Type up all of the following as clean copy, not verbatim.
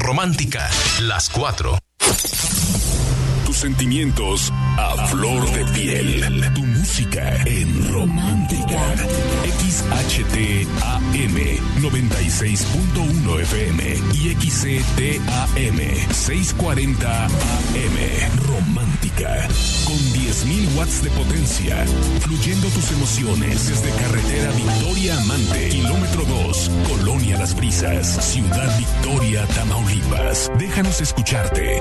Romántica, las 4. Tus sentimientos a flor de piel. Tu música en Romántica. XHTAM 96.1 FM y XCTAM 640 AM. Romántica. Con 10.000 watts de potencia. Fluyendo tus emociones desde carretera Victoria Amante, kilómetro 2, Colonia Las Brisas, Ciudad Victoria, Tamaulipas. Déjanos escucharte.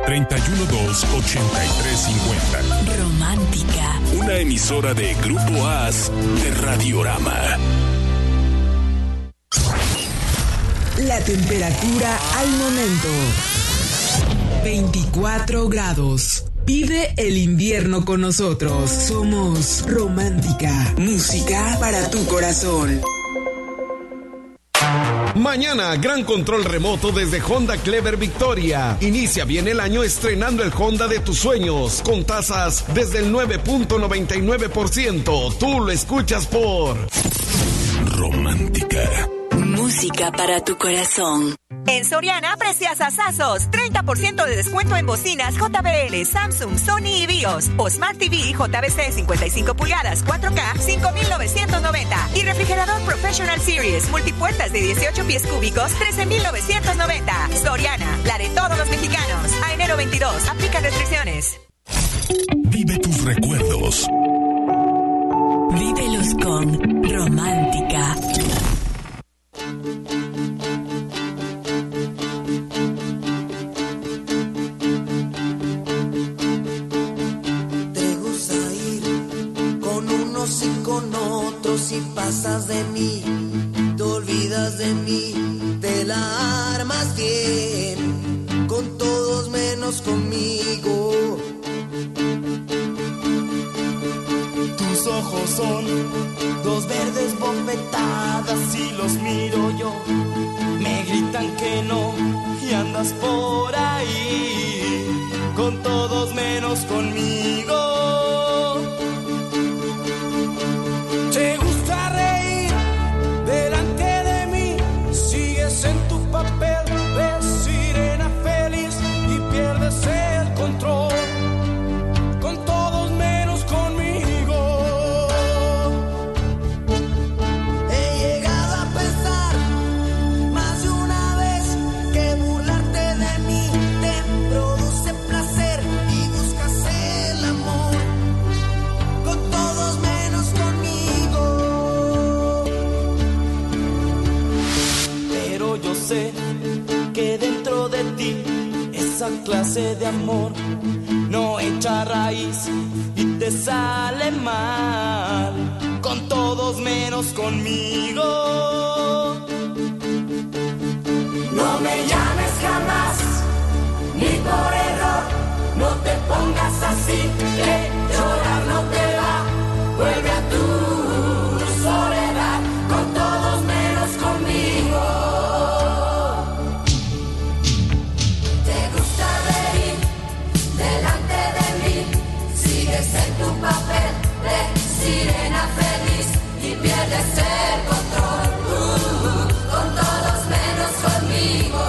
312-8350. Romántica. Una emisora de Grupo AS de Radiorama. La temperatura al momento: 24 grados. Vive el invierno con nosotros. Somos Romántica. Música para tu corazón. Mañana, gran control remoto desde Honda Clever Victoria. Inicia bien el año estrenando el Honda de tus sueños, con tasas desde el 9.99%. Tú lo escuchas por Romántica. Música para tu corazón. En Soriana, precios asazos. 30% de descuento en bocinas JBL, Samsung, Sony y BIOS. O Smart TV JBC 55 pulgadas 4K, 5,990. Y refrigerador Professional Series, multipuertas de 18 pies cúbicos, 13,990. Soriana, la de todos los mexicanos. A enero 22, aplica restricciones. Vive tus recuerdos. Vívelos con Romántica. Y con otros, y pasas de mí, te olvidas de mí, te la armas bien, con todos menos conmigo. Tus ojos son dos verdes bofetadas y los miro yo, me gritan que no y andas por ahí, con todos menos conmigo. Te gusta reír delante de mí, sigues en tu papel de sirena feliz y pierdes el control, con todos menos conmigo. He llegado a pensar más de una vez que burlarte de mí te produce placer y buscas el amor, con todos menos conmigo. Yo sé que dentro de ti esa clase de amor no echa raíz y te sale mal, con todos menos conmigo. No me llames jamás, ni por error, no te pongas así, que llorar no te va, vuelve a tu soledad, con todos menos conmigo. En tu papel de sirena feliz y pierdes el control, con todos menos conmigo.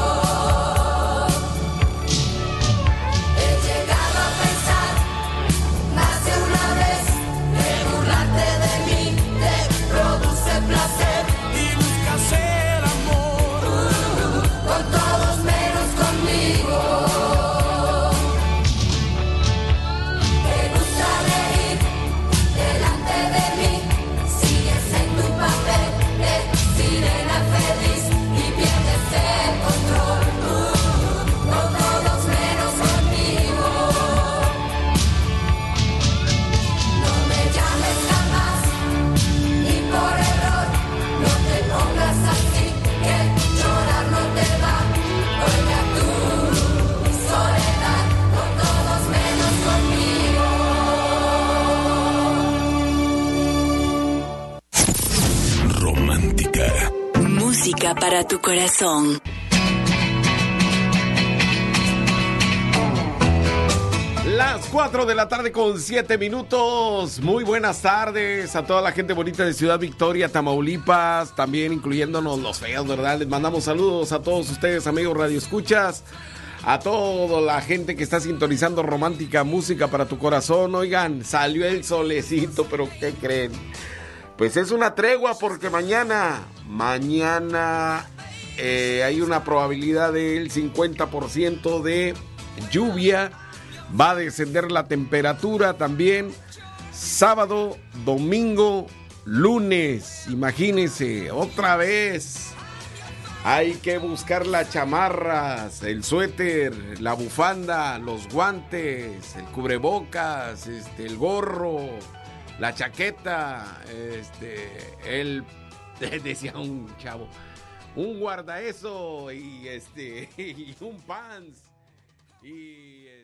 He llegado a pensar más de una vez que burlarte de mí te produce placer y buscas el amor, con todos menos conmigo. Música para tu corazón. La Las 4 de la tarde con 7 minutos. Muy buenas tardes a toda la gente bonita de Ciudad Victoria, Tamaulipas, también incluyéndonos los feos, ¿verdad? Les mandamos saludos a todos ustedes, amigos radioescuchas, a toda la gente que está sintonizando Romántica Música para tu Corazón. Oigan, salió el solecito, pero ¿qué creen? Pues es una tregua porque mañana hay una probabilidad del 50% de lluvia. Va a descender la temperatura también sábado, domingo, lunes. Imagínense, otra vez. Hay que buscar las chamarras, el suéter, la bufanda, los guantes, el cubrebocas, el gorro, la chaqueta, decía un chavo, un guardaeso y un pants y